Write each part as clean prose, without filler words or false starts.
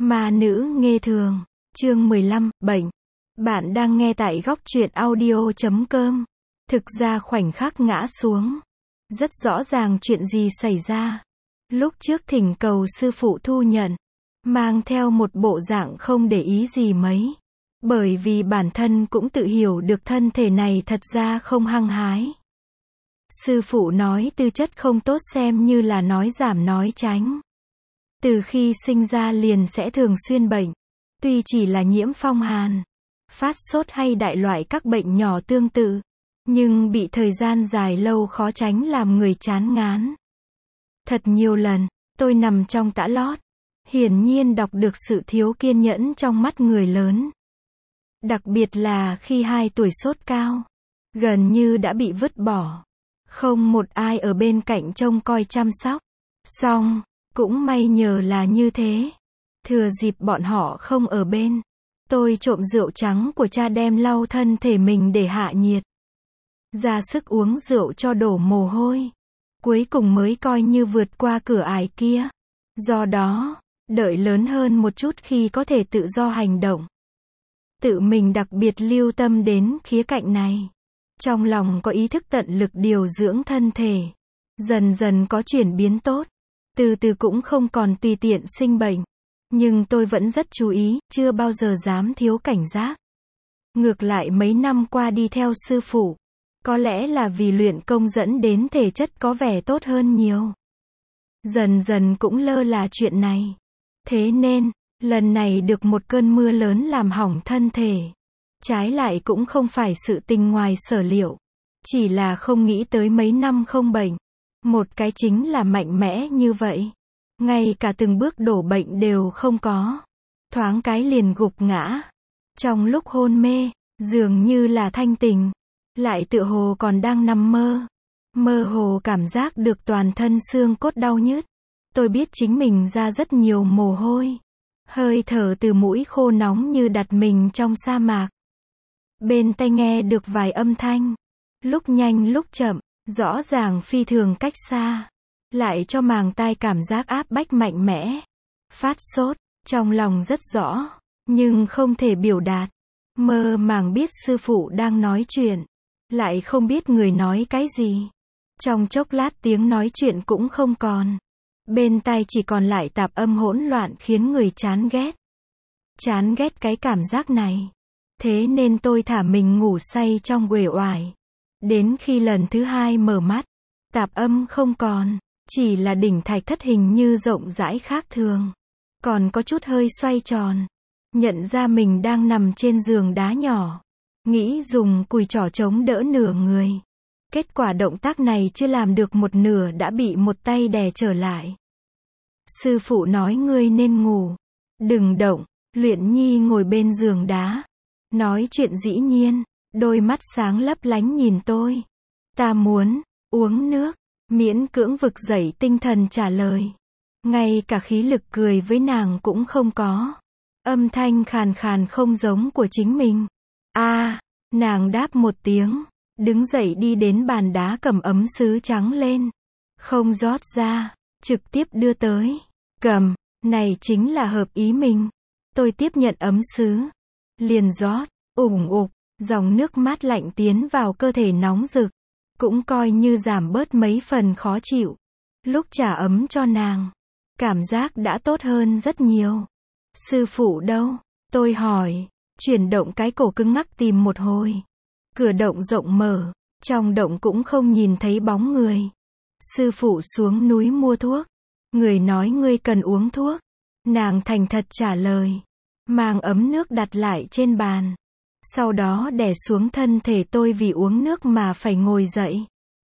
Ma nữ nghe thường, chương 15, bệnh. Bạn đang nghe tại góc truyện audio.com. Thực ra khoảnh khắc ngã xuống, rất rõ ràng chuyện gì xảy ra. Lúc trước thỉnh cầu sư phụ thu nhận, mang theo một bộ dạng không để ý gì mấy. Bởi vì bản thân cũng tự hiểu được thân thể này thật ra không hăng hái. Sư phụ nói tư chất không tốt xem như là nói giảm nói tránh. Từ khi sinh ra liền sẽ thường xuyên bệnh. Tuy chỉ là nhiễm phong hàn, phát sốt hay đại loại các bệnh nhỏ tương tự, nhưng bị thời gian dài lâu khó tránh làm người chán ngán. Thật nhiều lần, tôi nằm trong tã lót, hiển nhiên đọc được sự thiếu kiên nhẫn trong mắt người lớn. Đặc biệt là khi 2 tuổi sốt cao, gần như đã bị vứt bỏ. Không một ai ở bên cạnh trông coi chăm sóc. Xong, cũng may nhờ là như thế. Thừa dịp bọn họ không ở bên, tôi trộm rượu trắng của cha đem lau thân thể mình để hạ nhiệt. Ra sức uống rượu cho đổ mồ hôi. Cuối cùng mới coi như vượt qua cửa ải kia. Do đó, đợi lớn hơn một chút khi có thể tự do hành động. Tự mình đặc biệt lưu tâm đến khía cạnh này. Trong lòng có ý thức tận lực điều dưỡng thân thể. Dần dần có chuyển biến tốt. Từ từ cũng không còn tùy tiện sinh bệnh. Nhưng tôi vẫn rất chú ý, chưa bao giờ dám thiếu cảnh giác. Ngược lại mấy năm qua đi theo sư phụ, có lẽ là vì luyện công dẫn đến thể chất có vẻ tốt hơn nhiều. Dần dần cũng lơ là chuyện này. Thế nên, lần này được một cơn mưa lớn làm hỏng thân thể. Trái lại cũng không phải sự tình ngoài sở liệu. Chỉ là không nghĩ tới mấy năm không bệnh. Một cái chính là mạnh mẽ như vậy. Ngay cả từng bước đổ bệnh đều không có. Thoáng cái liền gục ngã. Trong lúc hôn mê, dường như là thanh tỉnh. Lại tựa hồ còn đang nằm mơ. Mơ hồ cảm giác được toàn thân xương cốt đau nhức. Tôi biết chính mình ra rất nhiều mồ hôi. Hơi thở từ mũi khô nóng như đặt mình trong sa mạc. Bên tai nghe được vài âm thanh. Lúc nhanh lúc chậm, rõ ràng phi thường cách xa. Lại cho màng tai cảm giác áp bách mạnh mẽ. Phát sốt, trong lòng rất rõ, nhưng không thể biểu đạt. Mơ màng biết sư phụ đang nói chuyện, lại không biết người nói cái gì. Trong chốc lát tiếng nói chuyện cũng không còn. Bên tai chỉ còn lại tạp âm hỗn loạn khiến người chán ghét. Chán ghét cái cảm giác này. Thế nên tôi thả mình ngủ say trong uể oải. Đến khi lần thứ 2 mở mắt, tạp âm không còn. Chỉ là đỉnh thạch thất hình như rộng rãi khác thường. Còn có chút hơi xoay tròn. Nhận ra mình đang nằm trên giường đá nhỏ. Nghĩ dùng cùi trỏ chống đỡ nửa người. Kết quả động tác này chưa làm được một nửa đã bị một tay đè trở lại. Sư phụ nói ngươi nên ngủ. Đừng động. Luyện Nhi ngồi bên giường đá. Nói chuyện dĩ nhiên. Đôi mắt sáng lấp lánh nhìn tôi. Ta muốn uống nước. Miễn cưỡng vực dậy tinh thần trả lời. Ngay cả khí lực cười với nàng cũng không có. Âm thanh khàn khàn không giống của chính mình. Nàng đáp một tiếng. Đứng dậy đi đến bàn đá cầm ấm sứ trắng lên. Không rót ra. Trực tiếp đưa tới. Cầm. Này chính là hợp ý mình. Tôi tiếp nhận ấm sứ. Liền rót. Ủng ục. Dòng nước mát lạnh tiến vào cơ thể nóng rực. Cũng coi như giảm bớt mấy phần khó chịu. Lúc trả ấm cho nàng, cảm giác đã tốt hơn rất nhiều. Sư phụ đâu? Tôi hỏi. Chuyển động cái cổ cứng ngắc tìm một hồi. Cửa động rộng mở. Trong động cũng không nhìn thấy bóng người. Sư phụ xuống núi mua thuốc. Người nói ngươi cần uống thuốc. Nàng thành thật trả lời. Mang ấm nước đặt lại trên bàn. Sau đó đè xuống thân thể tôi vì uống nước mà phải ngồi dậy.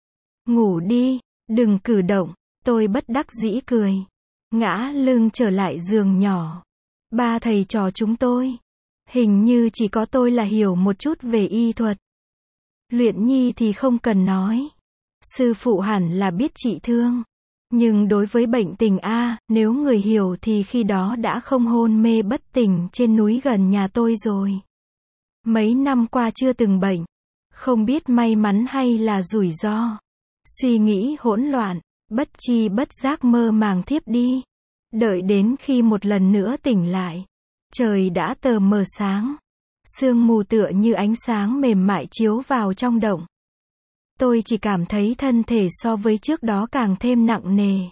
Ngủ đi, đừng cử động. Tôi bất đắc dĩ cười. Ngã lưng trở lại giường nhỏ. 3 thầy trò chúng tôi. Hình như chỉ có tôi là hiểu một chút về y thuật. Luyện Nhi thì không cần nói. Sư phụ hẳn là biết trị thương. Nhưng đối với bệnh tình nếu người hiểu thì khi đó đã không hôn mê bất tỉnh trên núi gần nhà tôi rồi. Mấy năm qua chưa từng bệnh. Không biết may mắn hay là rủi ro. Suy nghĩ hỗn loạn, bất chi bất giác mơ màng thiếp đi. Đợi đến khi một lần nữa tỉnh lại, trời đã tờ mờ sáng. Sương mù tựa như ánh sáng mềm mại chiếu vào trong động. Tôi chỉ cảm thấy thân thể so với trước đó càng thêm nặng nề.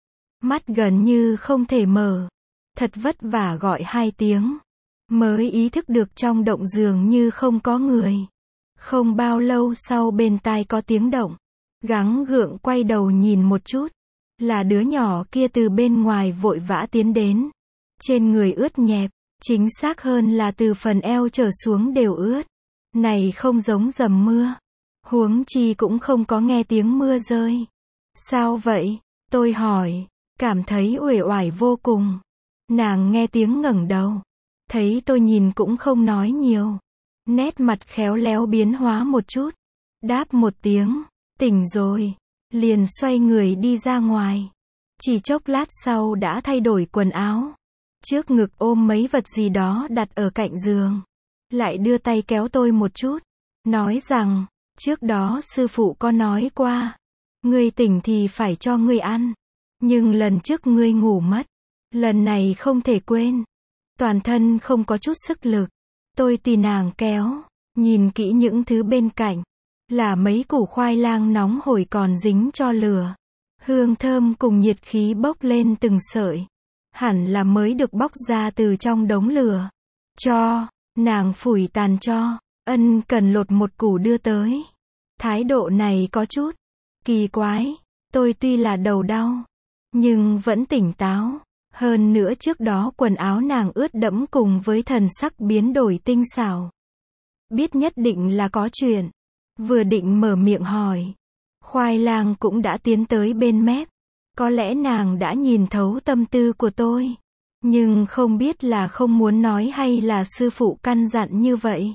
Mắt gần như không thể mở. Thật vất vả gọi 2 tiếng. Mới ý thức được trong động dường như không có người. Không bao lâu sau bên tai có tiếng động. Gắng gượng quay đầu nhìn một chút. Là đứa nhỏ kia từ bên ngoài vội vã tiến đến. Trên người ướt nhẹp. Chính xác hơn là từ phần eo trở xuống đều ướt. Này không giống dầm mưa. Huống chi cũng không có nghe tiếng mưa rơi. Sao vậy? Tôi hỏi. Cảm thấy uể oải vô cùng. Nàng nghe tiếng ngẩng đầu. Thấy tôi nhìn cũng không nói nhiều. Nét mặt khéo léo biến hóa một chút. Đáp một tiếng. Tỉnh rồi. Liền xoay người đi ra ngoài. Chỉ chốc lát sau đã thay đổi quần áo. Trước ngực ôm mấy vật gì đó đặt ở cạnh giường. Lại đưa tay kéo tôi một chút. Nói rằng, trước đó sư phụ có nói qua. Ngươi tỉnh thì phải cho ngươi ăn. Nhưng lần trước ngươi ngủ mất. Lần này không thể quên. Toàn thân không có chút sức lực. Tôi tùy nàng kéo. Nhìn kỹ những thứ bên cạnh. Là mấy củ khoai lang nóng hổi còn dính cho lửa. Hương thơm cùng nhiệt khí bốc lên từng sợi. Hẳn là mới được bóc ra từ trong đống lửa. Cho, nàng phủi tàn cho. Ân cần lột một củ đưa tới. Thái độ này có chút kỳ quái. Tôi tuy là đầu đau, nhưng vẫn tỉnh táo. Hơn nữa trước đó quần áo nàng ướt đẫm cùng với thần sắc biến đổi tinh xảo. Biết nhất định là có chuyện. Vừa định mở miệng hỏi. Khoai lang cũng đã tiến tới bên mép. Có lẽ nàng đã nhìn thấu tâm tư của tôi. Nhưng không biết là không muốn nói hay là sư phụ căn dặn như vậy.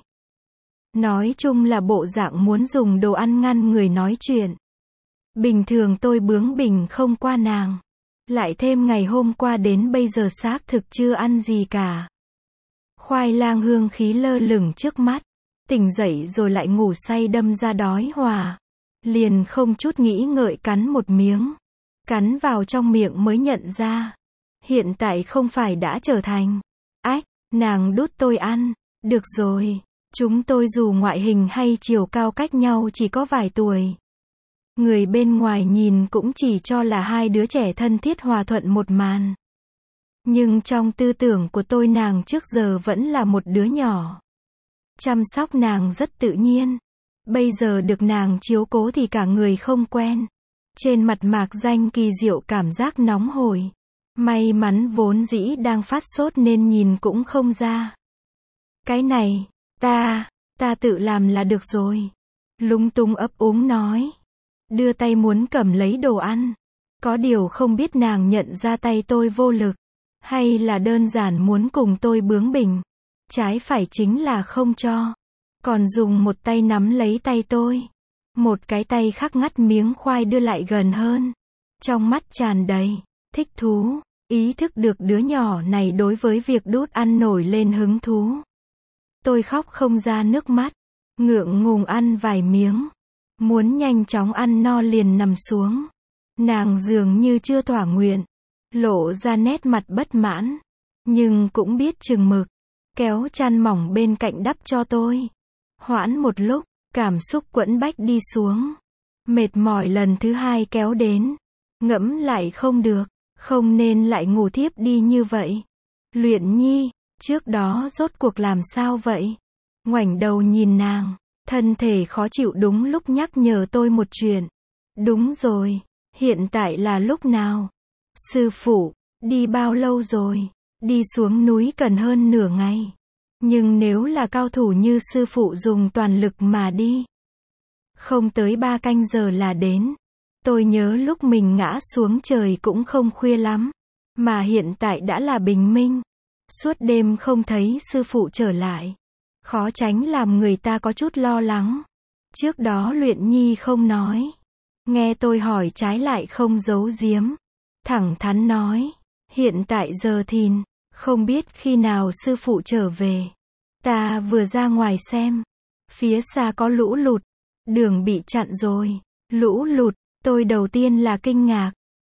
Nói chung là bộ dạng muốn dùng đồ ăn ngăn người nói chuyện. Bình thường tôi bướng bỉnh không qua nàng. Lại thêm ngày hôm qua đến bây giờ xác thực chưa ăn gì cả. Khoai lang hương khí lơ lửng trước mắt. Tỉnh dậy rồi lại ngủ say đâm ra đói hòa. Liền không chút nghĩ ngợi cắn một miếng. Cắn vào trong miệng mới nhận ra. Hiện tại không phải đã trở thành. Ách, nàng đút tôi ăn. Được rồi. Chúng tôi dù ngoại hình hay chiều cao cách nhau chỉ có vài tuổi. Người bên ngoài nhìn cũng chỉ cho là hai đứa trẻ thân thiết hòa thuận một màn. Nhưng trong tư tưởng của tôi nàng trước giờ vẫn là một đứa nhỏ. Chăm sóc nàng rất tự nhiên. Bây giờ được nàng chiếu cố thì cả người không quen. Trên mặt mạc danh kỳ diệu cảm giác nóng hổi. May mắn vốn dĩ đang phát sốt nên nhìn cũng không ra. Cái này, ta tự làm là được rồi. Lúng túng ấp úng nói. Đưa tay muốn cầm lấy đồ ăn. Có điều không biết nàng nhận ra tay tôi vô lực. Hay là đơn giản muốn cùng tôi bướng bỉnh. Trái phải chính là không cho. Còn dùng một tay nắm lấy tay tôi. Một cái tay khác ngắt miếng khoai đưa lại gần hơn. Trong mắt tràn đầy thích thú. Ý thức được đứa nhỏ này đối với việc đút ăn nổi lên hứng thú. Tôi khóc không ra nước mắt. Ngượng ngùng ăn vài miếng. Muốn nhanh chóng ăn no liền nằm xuống. Nàng dường như chưa thỏa nguyện. Lộ ra nét mặt bất mãn. Nhưng cũng biết chừng mực. Kéo chăn mỏng bên cạnh đắp cho tôi. Hoãn một lúc. Cảm xúc quẫn bách đi xuống. Mệt mỏi lần thứ hai kéo đến. Ngẫm lại không được. Không nên lại ngủ thiếp đi như vậy. Luyện Nhi, trước đó rốt cuộc làm sao vậy? Ngoảnh đầu nhìn nàng. Thân thể khó chịu đúng lúc nhắc nhở tôi một chuyện. Đúng rồi. Hiện tại là lúc nào? Sư phụ, đi bao lâu rồi? Đi xuống núi cần hơn nửa ngày. Nhưng nếu là cao thủ như sư phụ dùng toàn lực mà đi. Không tới 3 canh giờ là đến. Tôi nhớ lúc mình ngã xuống trời cũng không khuya lắm. Mà hiện tại đã là bình minh. Suốt đêm không thấy sư phụ trở lại. Khó tránh làm người ta có chút lo lắng. Trước đó Luyện Nhi không nói. Nghe tôi hỏi trái lại không giấu giếm. Thẳng thắn nói. Hiện tại giờ thìn. Không biết khi nào sư phụ trở về. Ta vừa ra ngoài xem. Phía xa có lũ lụt. Đường bị chặn rồi. Lũ lụt. Tôi đầu tiên là kinh ngạc.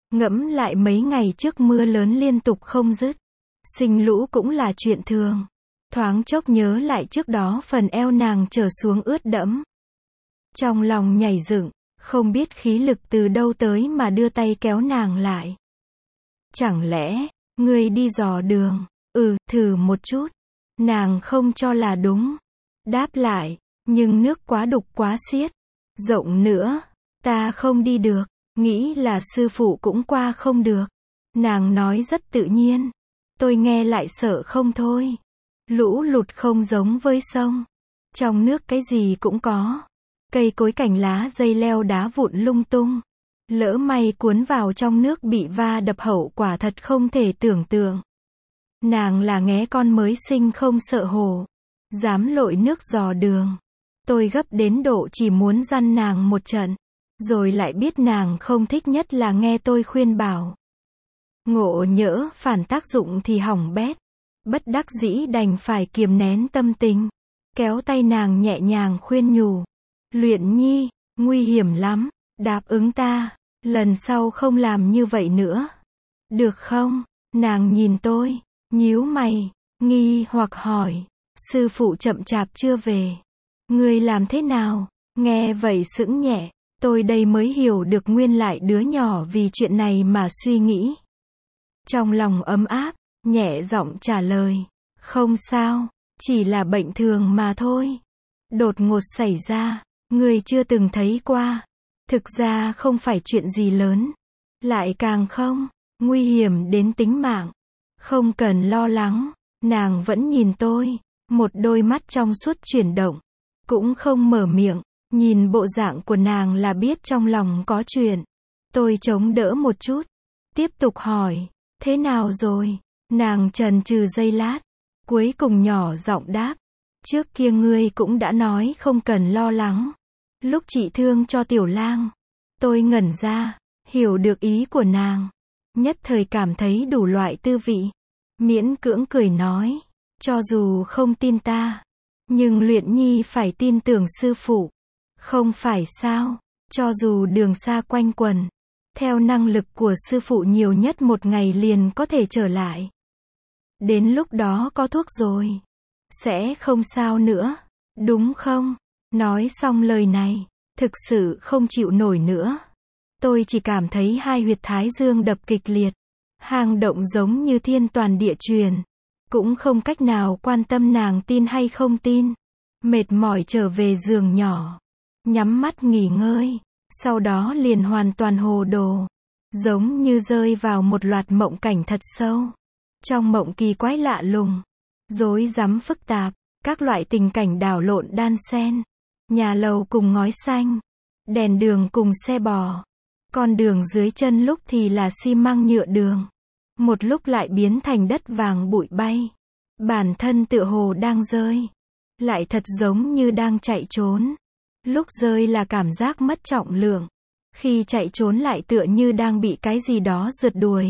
Ngẫm lại mấy ngày trước mưa lớn liên tục không dứt. Sinh lũ cũng là chuyện thường. Thoáng chốc nhớ lại trước đó phần eo nàng trở xuống ướt đẫm. Trong lòng nhảy dựng, không biết khí lực từ đâu tới mà đưa tay kéo nàng lại. Chẳng lẽ, ngươi đi dò đường? Thử một chút. Nàng không cho là đúng. Đáp lại, nhưng nước quá đục quá xiết. Rộng nữa, ta không đi được. Nghĩ là sư phụ cũng qua không được. Nàng nói rất tự nhiên. Tôi nghe lại sợ không thôi. Lũ lụt không giống với sông. Trong nước cái gì cũng có. Cây cối cành lá dây leo đá vụn lung tung. Lỡ may cuốn vào trong nước bị va đập hậu quả thật không thể tưởng tượng. Nàng là nghé con mới sinh không sợ hồ. Dám lội nước dò đường. Tôi gấp đến độ chỉ muốn dằn nàng một trận. Rồi lại biết nàng không thích nhất là nghe tôi khuyên bảo. Ngộ nhỡ phản tác dụng thì hỏng bét. Bất đắc dĩ đành phải kiềm nén tâm tình. Kéo tay nàng nhẹ nhàng khuyên nhủ. Luyện Nhi, nguy hiểm lắm. Đáp ứng ta. Lần sau không làm như vậy nữa. Được không? Nàng nhìn tôi. Nhíu mày. Nghi hoặc hỏi. Sư phụ chậm chạp chưa về. Ngươi làm thế nào? Nghe vậy sững nhẹ. Tôi đây mới hiểu được nguyên lại đứa nhỏ vì chuyện này mà suy nghĩ. Trong lòng ấm áp, nhẹ giọng trả lời. Không sao, chỉ là bệnh thường mà thôi. Đột ngột xảy ra, người chưa từng thấy qua. Thực ra không phải chuyện gì lớn. Lại càng không, nguy hiểm đến tính mạng. Không cần lo lắng, nàng vẫn nhìn tôi. Một đôi mắt trong suốt chuyển động. Cũng không mở miệng. Nhìn bộ dạng của nàng là biết trong lòng có chuyện. Tôi chống đỡ một chút. Tiếp tục hỏi. Thế nào rồi? Nàng chần chừ giây lát. Cuối cùng nhỏ giọng đáp. Trước kia ngươi cũng đã nói không cần lo lắng. Lúc trị thương cho Tiểu Lang. Tôi ngẩn ra. Hiểu được ý của nàng. Nhất thời cảm thấy đủ loại tư vị. Miễn cưỡng cười nói. Cho dù không tin ta. Nhưng Luyện Nhi phải tin tưởng sư phụ. Không phải sao, cho dù đường xa quanh quẩn, theo năng lực của sư phụ nhiều nhất một ngày liền có thể trở lại. Đến lúc đó có thuốc rồi, sẽ không sao nữa, đúng không? Nói xong lời này, thực sự không chịu nổi nữa. Tôi chỉ cảm thấy hai huyệt thái dương đập kịch liệt, hang động giống như thiên toàn địa truyền, cũng không cách nào quan tâm nàng tin hay không tin. Mệt mỏi trở về giường nhỏ. Nhắm mắt nghỉ ngơi, sau đó liền hoàn toàn hồ đồ, giống như rơi vào một loạt mộng cảnh thật sâu. Trong mộng kỳ quái lạ lùng, rối rắm phức tạp, các loại tình cảnh đảo lộn đan xen, nhà lầu cùng ngói xanh, đèn đường cùng xe bò, con đường dưới chân lúc thì là xi măng nhựa đường, một lúc lại biến thành đất vàng bụi bay, bản thân tựa hồ đang rơi, lại thật giống như đang chạy trốn. Lúc rơi là cảm giác mất trọng lượng. Khi chạy trốn lại tựa như đang bị cái gì đó rượt đuổi.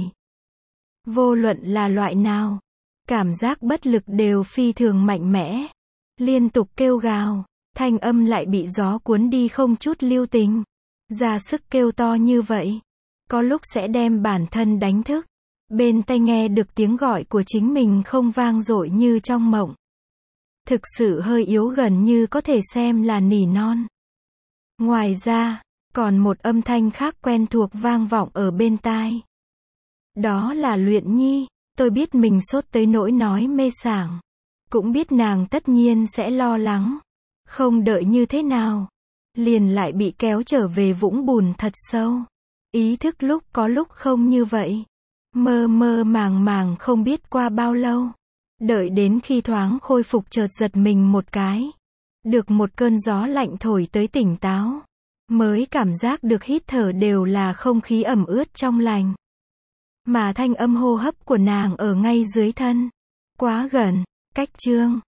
Vô luận là loại nào, cảm giác bất lực đều phi thường mạnh mẽ. Liên tục kêu gào, thanh âm lại bị gió cuốn đi không chút lưu tình. Ra sức kêu to như vậy, có lúc sẽ đem bản thân đánh thức. Bên tai nghe được tiếng gọi của chính mình không vang dội như trong mộng. Thực sự hơi yếu gần như có thể xem là nỉ non. Ngoài ra, còn một âm thanh khác quen thuộc vang vọng ở bên tai. Đó là Luyện Nhi. Tôi biết mình sốt tới nỗi nói mê sảng. Cũng biết nàng tất nhiên sẽ lo lắng. Không đợi như thế nào. Liền lại bị kéo trở về vũng bùn thật sâu. Ý thức lúc có lúc không như vậy. Mơ mơ màng màng không biết qua bao lâu. Đợi đến khi thoáng khôi phục chợt giật mình một cái. Được một cơn gió lạnh thổi tới tỉnh táo. Mới cảm giác được hít thở đều là không khí ẩm ướt trong lành. Mà thanh âm hô hấp của nàng ở ngay dưới thân. Quá gần, cách chương.